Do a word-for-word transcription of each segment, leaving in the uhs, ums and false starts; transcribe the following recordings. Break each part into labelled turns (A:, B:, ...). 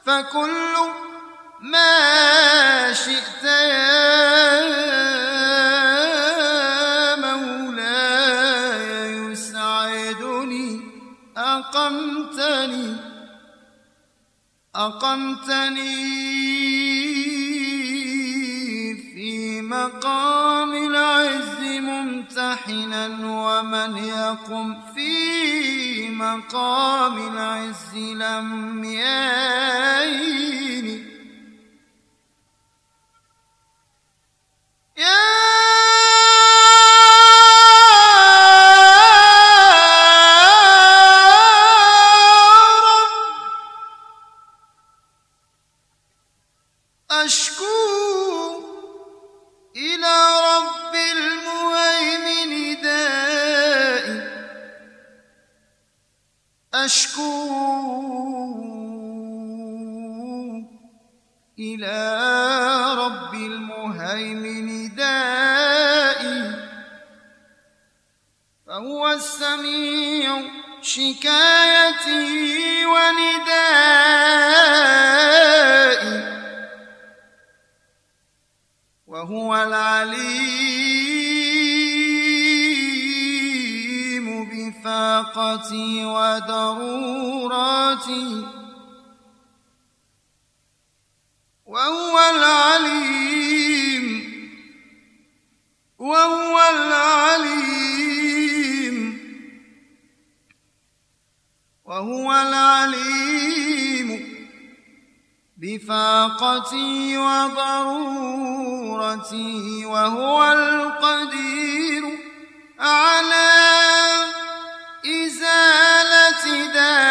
A: فكل ما شئت يا مولاي يسعدني أقمتني أقمتني في مقام العز ممتحنا، ومن يقم في مقام العز لم يين. يا أشكو إلى رب المهيمن دائي، أشكو إلى رب المهيمن دائي، فهو السميع شكايتي وندائي، وهو العليم بفاقتي وضروراتي، وهو العليم وهو العليم وهو العليم بفاقتي وضرورتي، وهو القدير على إزالة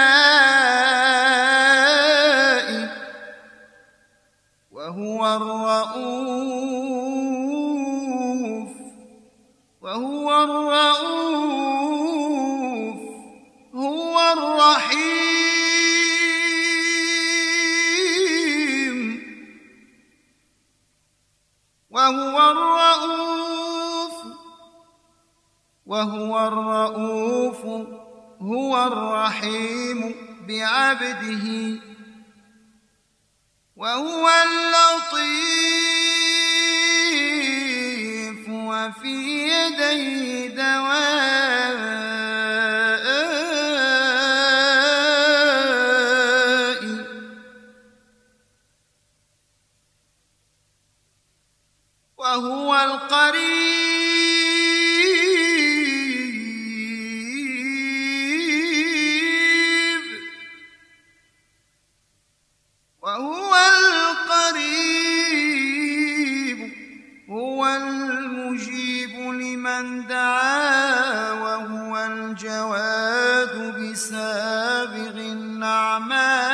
A: دائي، وهو الرؤوف وهو الرؤوف هو الرحيم، وهو الرؤوف وهو الرؤوف هو الرحيم بعبده، وهو اللطيف وفي يديه دوائي، وهو القريب وهو القريب هو المجيب لمن دعا، وهو الجواد بسابغ النعماء،